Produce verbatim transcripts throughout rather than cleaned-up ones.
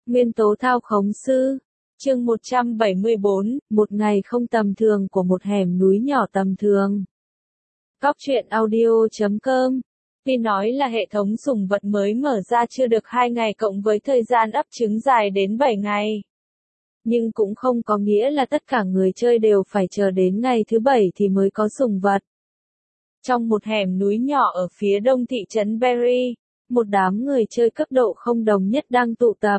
Nguyên tố thao khống sư. Chương một trăm bảy mươi bốn, một ngày không tầm thường của một hẻm núi nhỏ tầm thường. Góc truyện audio chấm com. Tuy nói là hệ thống sủng vật mới mở ra chưa được hai ngày cộng với thời gian ấp trứng dài đến bảy ngày. Nhưng cũng không có nghĩa là tất cả người chơi đều phải chờ đến ngày thứ bảy thì mới có sủng vật. Trong một hẻm núi nhỏ ở phía đông thị trấn Berry, một đám người chơi cấp độ không đồng nhất đang tụ tập.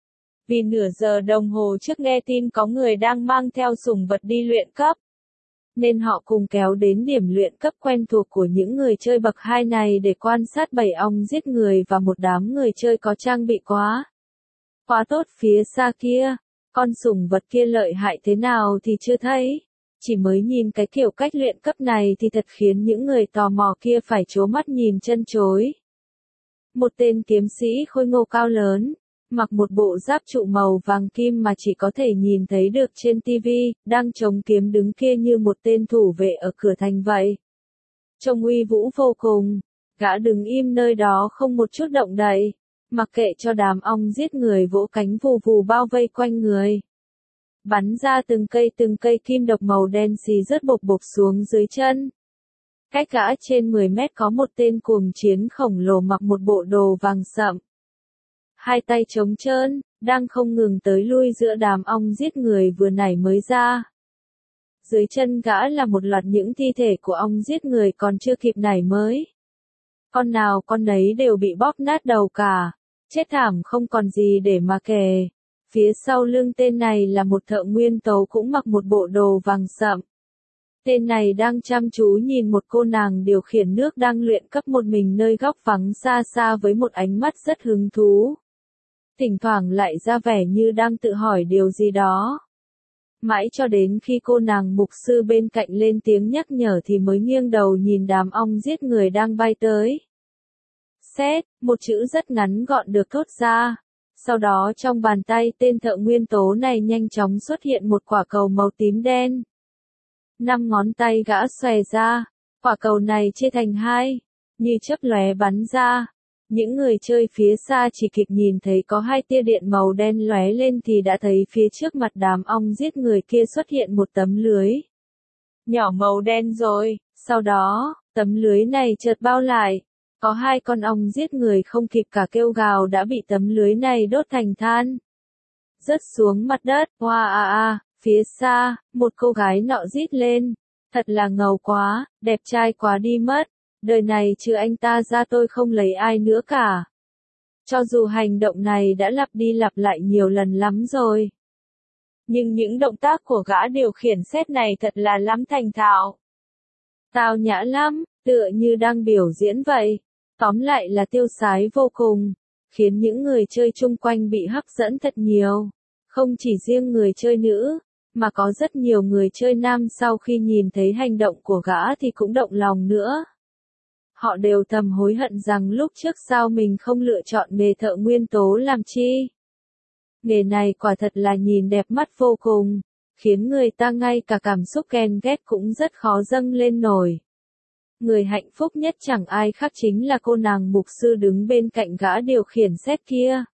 Vì nửa giờ đồng hồ trước nghe tin có người đang mang theo sủng vật đi luyện cấp, nên họ cùng kéo đến điểm luyện cấp quen thuộc của những người chơi bậc hai này để quan sát bầy ong giết người và một đám người chơi có trang bị quá. Quá tốt phía xa kia, con sủng vật kia lợi hại thế nào thì chưa thấy. Chỉ mới nhìn cái kiểu cách luyện cấp này thì thật khiến những người tò mò kia phải trố mắt nhìn chân chối. Một tên kiếm sĩ khôi ngô cao lớn, mặc một bộ giáp trụ màu vàng kim mà chỉ có thể nhìn thấy được trên tivi, đang chống kiếm đứng kia như một tên thủ vệ ở cửa thành vậy. Trông uy vũ vô cùng, gã đứng im nơi đó không một chút động đậy, mặc kệ cho đám ong giết người vỗ cánh vù vù bao vây quanh người. Bắn ra từng cây từng cây kim độc màu đen xì rớt bộc bộc xuống dưới chân. Cách gã trên mười mét có một tên cuồng chiến khổng lồ mặc một bộ đồ vàng sậm. Hai tay trống trơn, đang không ngừng tới lui giữa đám ong giết người vừa nảy mới ra. Dưới chân gã là một loạt những thi thể của ong giết người còn chưa kịp nảy mới. Con nào con nấy đều bị bóp nát đầu cả, chết thảm không còn gì để mà kể. Phía sau lưng tên này là một thợ nguyên tố cũng mặc một bộ đồ vàng sậm. Tên này đang chăm chú nhìn một cô nàng điều khiển nước đang luyện cấp một mình nơi góc vắng xa xa với một ánh mắt rất hứng thú. Thỉnh thoảng lại ra vẻ như đang tự hỏi điều gì đó. Mãi cho đến khi cô nàng mục sư bên cạnh lên tiếng nhắc nhở thì mới nghiêng đầu nhìn đám ong giết người đang bay tới. Xét, một chữ rất ngắn gọn được thốt ra. Sau đó trong bàn tay tên thợ nguyên tố này nhanh chóng xuất hiện một quả cầu màu tím đen. Năm ngón tay gã xòe ra, quả cầu này chia thành hai, như chớp lóe bắn ra. Những người chơi phía xa chỉ kịp nhìn thấy có hai tia điện màu đen lóe lên thì đã thấy phía trước mặt đám ong giết người kia xuất hiện một tấm lưới nhỏ màu đen rồi, sau đó, tấm lưới này chợt bao lại. Có hai con ong giết người không kịp cả kêu gào đã bị tấm lưới này đốt thành than. Rớt xuống mặt đất, hoa a a, phía xa, một cô gái nọ rít lên. Thật là ngầu quá, đẹp trai quá đi mất. Đời này trừ anh ta ra tôi không lấy ai nữa cả. Cho dù hành động này đã lặp đi lặp lại nhiều lần lắm rồi. Nhưng những động tác của gã điều khiển xét này thật là lắm thành thạo. Tao nhã lắm, tựa như đang biểu diễn vậy. Tóm lại là tiêu sái vô cùng, khiến những người chơi chung quanh bị hấp dẫn thật nhiều. Không chỉ riêng người chơi nữ, mà có rất nhiều người chơi nam sau khi nhìn thấy hành động của gã thì cũng động lòng nữa. Họ đều thầm hối hận rằng lúc trước sao mình không lựa chọn nghề thợ nguyên tố làm chi. Nghề này quả thật là nhìn đẹp mắt vô cùng, khiến người ta ngay cả cảm xúc ghen ghét cũng rất khó dâng lên nổi. Người hạnh phúc nhất chẳng ai khác chính là cô nàng mục sư đứng bên cạnh gã điều khiển xét kia.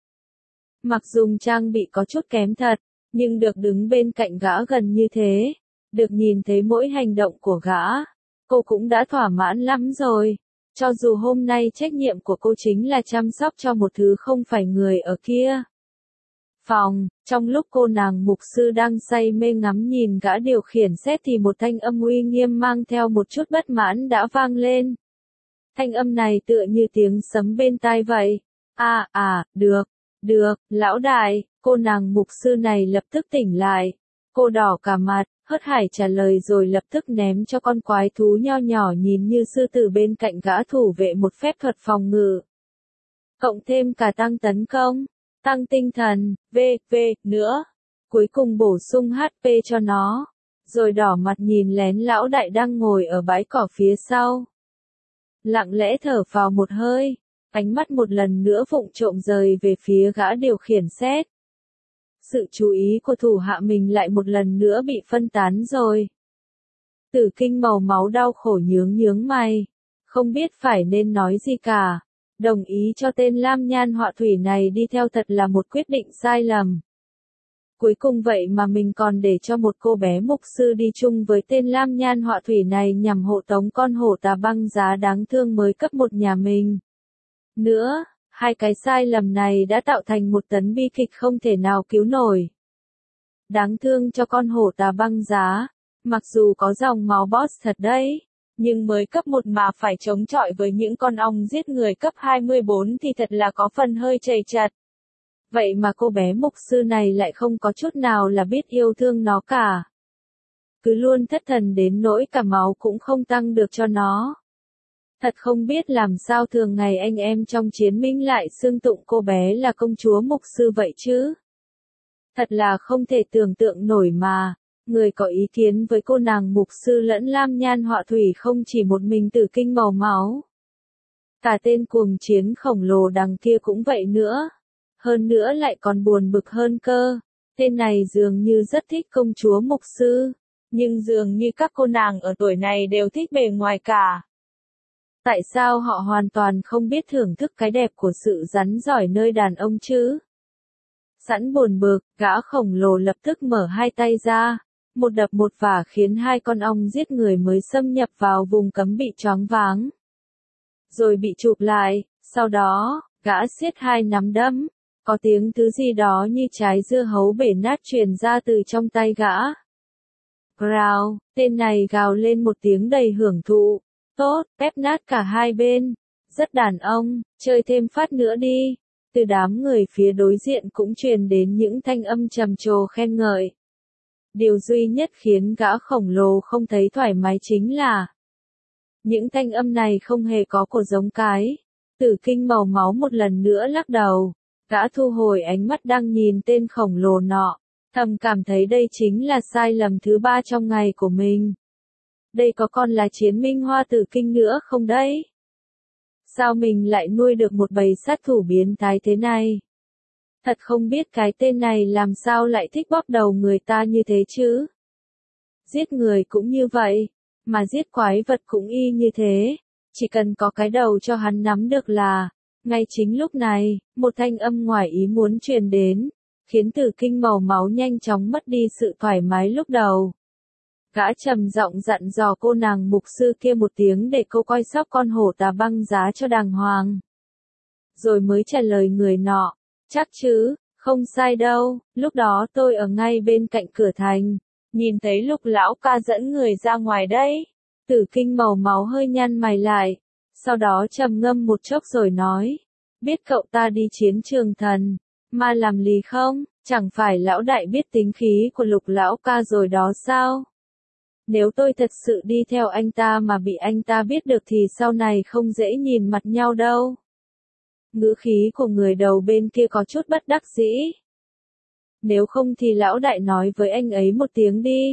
Mặc dù trang bị có chút kém thật, nhưng được đứng bên cạnh gã gần như thế, được nhìn thấy mỗi hành động của gã, cô cũng đã thỏa mãn lắm rồi. Cho dù hôm nay trách nhiệm của cô chính là chăm sóc cho một thứ không phải người ở kia. Phòng, trong lúc cô nàng mục sư đang say mê ngắm nhìn gã điều khiển xét thì một thanh âm uy nghiêm mang theo một chút bất mãn đã vang lên. Thanh âm này tựa như tiếng sấm bên tai vậy. À à, được, được, lão đại, cô nàng mục sư này lập tức tỉnh lại. Cô đỏ cả mặt, hớt hải trả lời rồi lập tức ném cho con quái thú nho nhỏ nhìn như sư tử bên cạnh gã thủ vệ một phép thuật phòng ngự. Cộng thêm cả tăng tấn công, tăng tinh thần, v, v, nữa. Cuối cùng bổ sung hát pê cho nó. Rồi đỏ mặt nhìn lén lão đại đang ngồi ở bãi cỏ phía sau. Lặng lẽ thở vào một hơi, ánh mắt một lần nữa vụng trộm rời về phía gã điều khiển xét. Sự chú ý của thủ hạ mình lại một lần nữa bị phân tán rồi. Tử Kinh màu máu đau khổ nhướng nhướng mày, không biết phải nên nói gì cả. Đồng ý cho tên Lam Nhan họa thủy này đi theo thật là một quyết định sai lầm. Cuối cùng vậy mà mình còn để cho một cô bé mục sư đi chung với tên Lam Nhan họa thủy này nhằm hộ tống con hổ tà băng giá đáng thương mới cấp một nhà mình. Nữa, hai cái sai lầm này đã tạo thành một tấn bi kịch không thể nào cứu nổi. Đáng thương cho con hổ tà băng giá, mặc dù có dòng máu boss thật đấy, nhưng mới cấp một mà phải chống chọi với những con ong giết người cấp hai mươi bốn thì thật là có phần hơi chầy chật. Vậy mà cô bé mục sư này lại không có chút nào là biết yêu thương nó cả. Cứ luôn thất thần đến nỗi cả máu cũng không tăng được cho nó. Thật không biết làm sao thường ngày anh em trong chiến minh lại xưng tụng cô bé là công chúa mục sư vậy chứ. Thật là không thể tưởng tượng nổi mà. Người có ý kiến với cô nàng mục sư lẫn Lam Nhan họa thủy không chỉ một mình Tử Kinh màu máu. Cả tên cuồng chiến khổng lồ đằng kia cũng vậy nữa. Hơn nữa lại còn buồn bực hơn cơ. Tên này dường như rất thích công chúa mục sư. Nhưng dường như các cô nàng ở tuổi này đều thích bề ngoài cả. Tại sao họ hoàn toàn không biết thưởng thức cái đẹp của sự rắn giỏi nơi đàn ông chứ? Sẵn buồn bực, gã khổng lồ lập tức mở hai tay ra. Một đập một vả khiến hai con ong giết người mới xâm nhập vào vùng cấm bị choáng váng. Rồi bị chụp lại, sau đó, gã siết hai nắm đấm. Có tiếng thứ gì đó như trái dưa hấu bể nát truyền ra từ trong tay gã. Growl, tên này gào lên một tiếng đầy hưởng thụ. Tốt, ép nát cả hai bên. Rất đàn ông, chơi thêm phát nữa đi. Từ đám người phía đối diện cũng truyền đến những thanh âm trầm trồ khen ngợi. Điều duy nhất khiến gã khổng lồ không thấy thoải mái chính là những thanh âm này không hề có của giống cái. Tử Kinh màu máu một lần nữa lắc đầu. Gã thu hồi ánh mắt đang nhìn tên khổng lồ nọ. Thầm cảm thấy đây chính là sai lầm thứ ba trong ngày của mình. Đây có còn là chiến minh hoa Tử Kinh nữa không đấy? Sao mình lại nuôi được một bầy sát thủ biến thái thế này? Thật không biết cái tên này làm sao lại thích bóp đầu người ta như thế chứ? Giết người cũng như vậy, mà giết quái vật cũng y như thế. Chỉ cần có cái đầu cho hắn nắm được là, ngay chính lúc này, một thanh âm ngoài ý muốn truyền đến, khiến Tử Kinh màu máu nhanh chóng mất đi sự thoải mái lúc đầu. Gã trầm giọng dặn dò cô nàng mục sư kia một tiếng để cô coi sóc con hổ tà băng giá cho đàng hoàng. Rồi mới trả lời người nọ, chắc chứ, không sai đâu, lúc đó tôi ở ngay bên cạnh cửa thành, nhìn thấy Lục lão ca dẫn người ra ngoài đấy. Tử Kinh màu máu hơi nhăn mày lại, sau đó trầm ngâm một chốc rồi nói, biết cậu ta đi chiến trường thần, mà làm lì không, chẳng phải lão đại biết tính khí của Lục lão ca rồi đó sao? Nếu tôi thật sự đi theo anh ta mà bị anh ta biết được thì sau này không dễ nhìn mặt nhau đâu. Ngữ khí của người đầu bên kia có chút bất đắc dĩ. Nếu không thì lão đại nói với anh ấy một tiếng đi.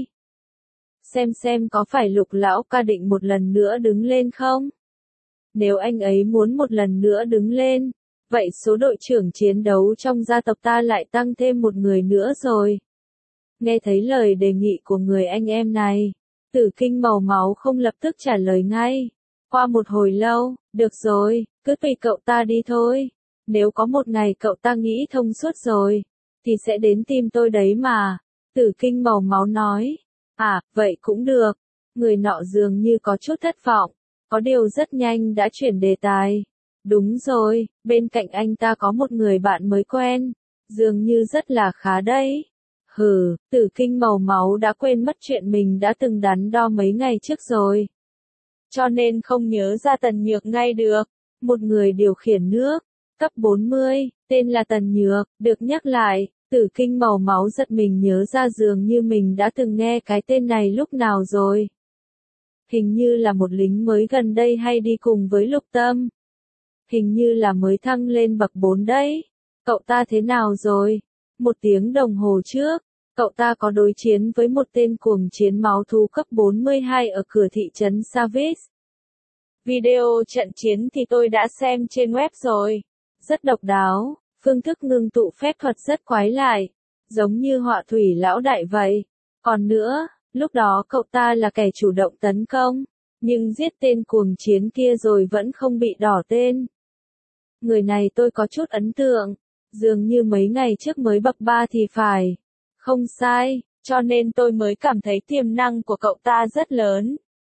Xem xem có phải Lục lão ca định một lần nữa đứng lên không? Nếu anh ấy muốn một lần nữa đứng lên, vậy số đội trưởng chiến đấu trong gia tộc ta lại tăng thêm một người nữa rồi. Nghe thấy lời đề nghị của người anh em này, Tử Kinh màu máu không lập tức trả lời ngay. Qua một hồi lâu, được rồi, cứ tùy cậu ta đi thôi. Nếu có một ngày cậu ta nghĩ thông suốt rồi, thì sẽ đến tìm tôi đấy mà. Tử Kinh màu máu nói. À, vậy cũng được. Người nọ dường như có chút thất vọng. Có điều rất nhanh đã chuyển đề tài. Đúng rồi, bên cạnh anh ta có một người bạn mới quen. Dường như rất là khá đấy. Hừ, Tử Kinh màu máu đã quên mất chuyện mình đã từng đắn đo mấy ngày trước rồi. Cho nên không nhớ ra Tần Nhược ngay được. Một người điều khiển nước, cấp bốn mươi, tên là Tần Nhược, được nhắc lại, Tử Kinh màu máu giật mình nhớ ra dường như mình đã từng nghe cái tên này lúc nào rồi. Hình như là một lính mới gần đây hay đi cùng với Lục Tâm. Hình như là mới thăng lên bậc bốn đấy. Cậu ta thế nào rồi? Một tiếng đồng hồ trước, cậu ta có đối chiến với một tên cuồng chiến máu thú cấp bốn mươi hai ở cửa thị trấn Savis. Video trận chiến thì tôi đã xem trên web rồi. Rất độc đáo, phương thức ngưng tụ phép thuật rất quái lại, giống như họa thủy lão đại vậy. Còn nữa, lúc đó cậu ta là kẻ chủ động tấn công, nhưng giết tên cuồng chiến kia rồi vẫn không bị đỏ tên. Người này tôi có chút ấn tượng, dường như mấy ngày trước mới bậc ba thì phải. Không sai, cho nên tôi mới cảm thấy tiềm năng của cậu ta rất lớn.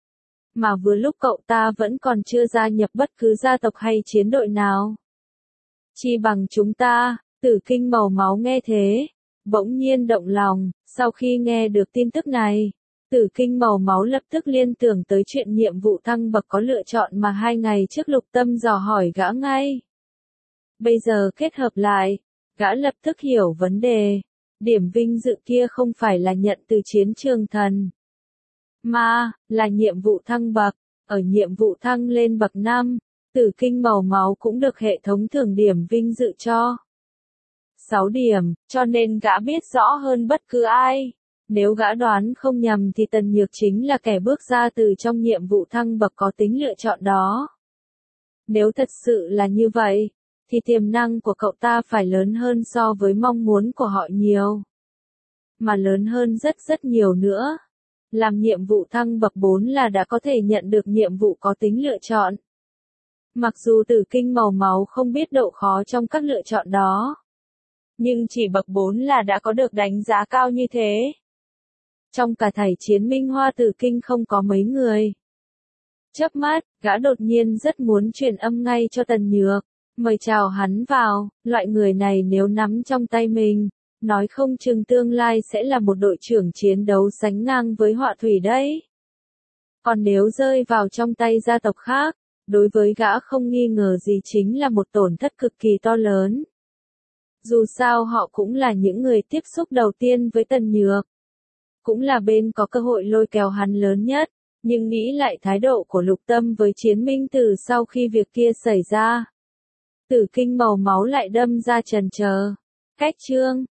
Mà vừa lúc cậu ta vẫn còn chưa gia nhập bất cứ gia tộc hay chiến đội nào. Chi bằng chúng ta, Tử Kinh màu máu nghe thế, bỗng nhiên động lòng, sau khi nghe được tin tức này. Tử Kinh màu máu lập tức liên tưởng tới chuyện nhiệm vụ thăng bậc có lựa chọn mà hai ngày trước Lục Tâm dò hỏi gã ngay. Bây giờ kết hợp lại, gã lập tức hiểu vấn đề. Điểm vinh dự kia không phải là nhận từ chiến trường thần, mà là nhiệm vụ thăng bậc. Ở nhiệm vụ thăng lên bậc năm, Tử Kinh màu máu cũng được hệ thống thưởng điểm vinh dự cho sáu điểm, cho nên gã biết rõ hơn bất cứ ai. Nếu gã đoán không nhầm thì Tần Nhược chính là kẻ bước ra từ trong nhiệm vụ thăng bậc có tính lựa chọn đó. Nếu thật sự là như vậy, thì tiềm năng của cậu ta phải lớn hơn so với mong muốn của họ nhiều. Mà lớn hơn rất rất nhiều nữa. Làm nhiệm vụ thăng bậc bốn là đã có thể nhận được nhiệm vụ có tính lựa chọn. Mặc dù Tử Kinh màu máu không biết độ khó trong các lựa chọn đó, nhưng chỉ bậc bốn là đã có được đánh giá cao như thế. Trong cả thảy chiến minh hoa Tử Kinh không có mấy người. Chớp mắt, gã đột nhiên rất muốn truyền âm ngay cho Tần Nhược, mời chào hắn vào. Loại người này nếu nắm trong tay mình, nói không chừng tương lai sẽ là một đội trưởng chiến đấu sánh ngang với Họa Thủy đấy. Còn nếu rơi vào trong tay gia tộc khác, đối với gã không nghi ngờ gì chính là một tổn thất cực kỳ to lớn. Dù sao họ cũng là những người tiếp xúc đầu tiên với Tần Nhược, cũng là bên có cơ hội lôi kéo hắn lớn nhất, nhưng nghĩ lại thái độ của Lục Tâm với Chiến Minh Tử sau khi việc kia xảy ra. Tử Kinh màu máu lại đâm ra chần chờ. Cách chương